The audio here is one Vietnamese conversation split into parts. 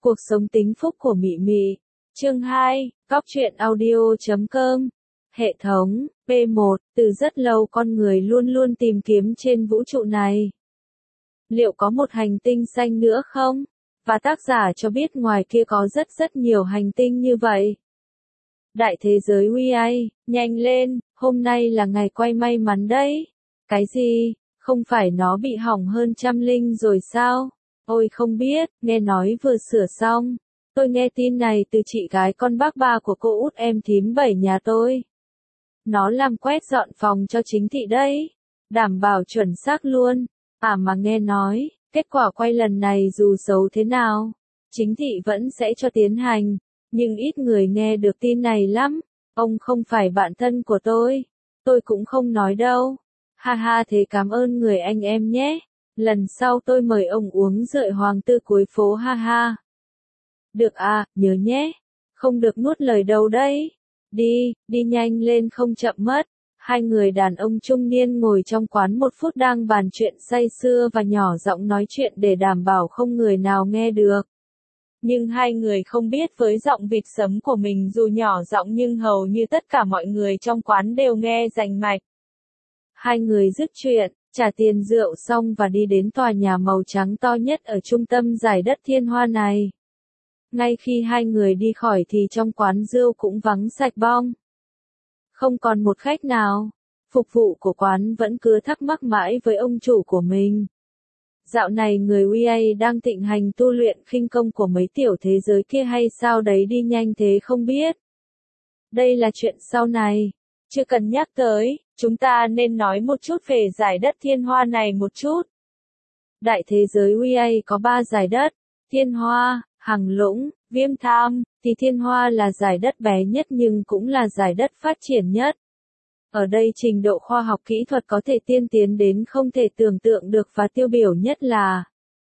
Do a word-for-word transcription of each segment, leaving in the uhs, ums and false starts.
Cuộc sống tính phúc của Mị Mị. Chương hai, Góc truyện audio chấm com. Hệ thống, P một, từ rất lâu con người luôn luôn tìm kiếm trên vũ trụ này. Liệu có một hành tinh xanh nữa không? Và tác giả cho biết ngoài kia có rất rất nhiều hành tinh như vậy. Đại thế giới uê a, nhanh lên, hôm nay là ngày quay may mắn đấy. Cái gì? Không phải nó bị hỏng hơn trăm linh rồi sao? Ôi không biết, nghe nói vừa sửa xong. Tôi nghe tin này từ chị gái con bác ba của cô út em thím bảy nhà tôi. Nó làm quét dọn phòng cho chính thị đấy. Đảm bảo chuẩn xác luôn. À mà nghe nói, kết quả quay lần này dù xấu thế nào, chính thị vẫn sẽ cho tiến hành. Nhưng ít người nghe được tin này lắm. Ông không phải bạn thân của tôi. Tôi cũng không nói đâu. Ha ha, thế cảm ơn người anh em nhé. Lần sau tôi mời ông uống rượu hoàng tư cuối phố, ha ha. Được à, nhớ nhé. Không được nuốt lời đâu đấy. Đi, đi nhanh lên không chậm mất. Hai người đàn ông trung niên ngồi trong quán một phút đang bàn chuyện say sưa và nhỏ giọng nói chuyện để đảm bảo không người nào nghe được. Nhưng hai người không biết với giọng vịt sấm của mình dù nhỏ giọng nhưng hầu như tất cả mọi người trong quán đều nghe rành mạch. Hai người dứt chuyện, trả tiền rượu xong và đi đến tòa nhà màu trắng to nhất ở trung tâm giải đất Thiên Hoa này. Ngay khi hai người đi khỏi thì trong quán rượu cũng vắng sạch bong. Không còn một khách nào. Phục vụ của quán vẫn cứ thắc mắc mãi với ông chủ của mình. Dạo này người uê a đang thịnh hành tu luyện khinh công của mấy tiểu thế giới kia hay sao đấy đi nhanh thế không biết. Đây là chuyện sau này. Chưa cần nhắc tới, chúng ta nên nói một chút về giải đất Thiên Hoa này một chút. Đại thế giới uê a có ba giải đất, Thiên Hoa, Hằng Lũng, Viêm Tham, thì Thiên Hoa là giải đất bé nhất nhưng cũng là giải đất phát triển nhất. Ở đây trình độ khoa học kỹ thuật có thể tiên tiến đến không thể tưởng tượng được và tiêu biểu nhất là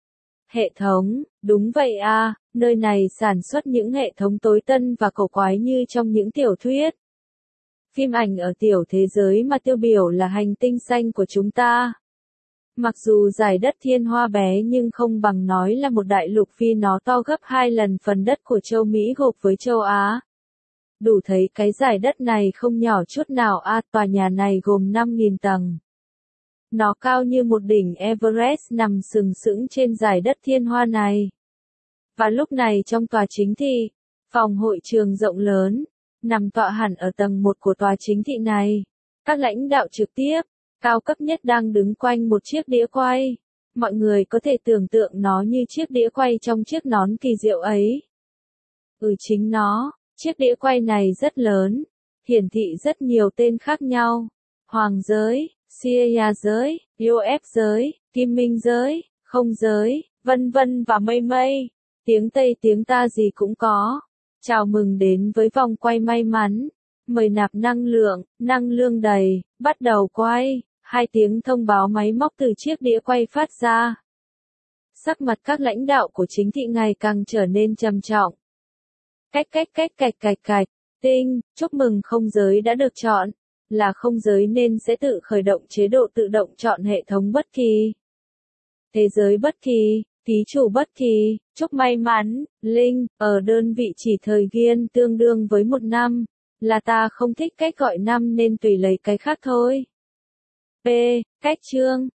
hệ thống, đúng vậy à, nơi này sản xuất những hệ thống tối tân và cổ quái như trong những tiểu thuyết. Phim ảnh ở tiểu thế giới mà tiêu biểu là hành tinh xanh của chúng ta. Mặc dù giải đất Thiên Hoa bé nhưng không bằng nói là một đại lục vì nó to gấp hai lần phần đất của châu Mỹ gộp với châu Á. Đủ thấy cái giải đất này không nhỏ chút nào à, tòa nhà này gồm năm nghìn tầng. Nó cao như một đỉnh Everest nằm sừng sững trên giải đất Thiên Hoa này. Và lúc này trong tòa chính thị, phòng hội trường rộng lớn, nằm tọa hẳn ở tầng một của tòa chính thị này. Các lãnh đạo trực tiếp, cao cấp nhất đang đứng quanh một chiếc đĩa quay. Mọi người có thể tưởng tượng nó như chiếc đĩa quay trong chiếc nón kỳ diệu ấy. Ừ chính nó, chiếc đĩa quay này rất lớn, hiển thị rất nhiều tên khác nhau. Hoàng giới, Sierra giới, u ép giới, Kim Minh giới, không giới, vân vân và mây mây. Tiếng Tây tiếng ta gì cũng có. Chào mừng đến với vòng quay may mắn. Mời nạp năng lượng, năng lượng đầy, bắt đầu quay. Hai tiếng thông báo máy móc từ chiếc đĩa quay phát ra. Sắc mặt các lãnh đạo của chính thị ngày càng trở nên trầm trọng. Cách cách cách cạch cạch cạch, tinh, chúc mừng không giới đã được chọn. Là không giới nên sẽ tự khởi động chế độ tự động chọn hệ thống bất kỳ. Thế giới bất kỳ, ký chủ bất kỳ, chúc may mắn, Linh, ở đơn vị chỉ thời gian tương đương với một năm. Là ta không thích cách gọi năm nên tùy lấy cái khác thôi. P. Cách chương.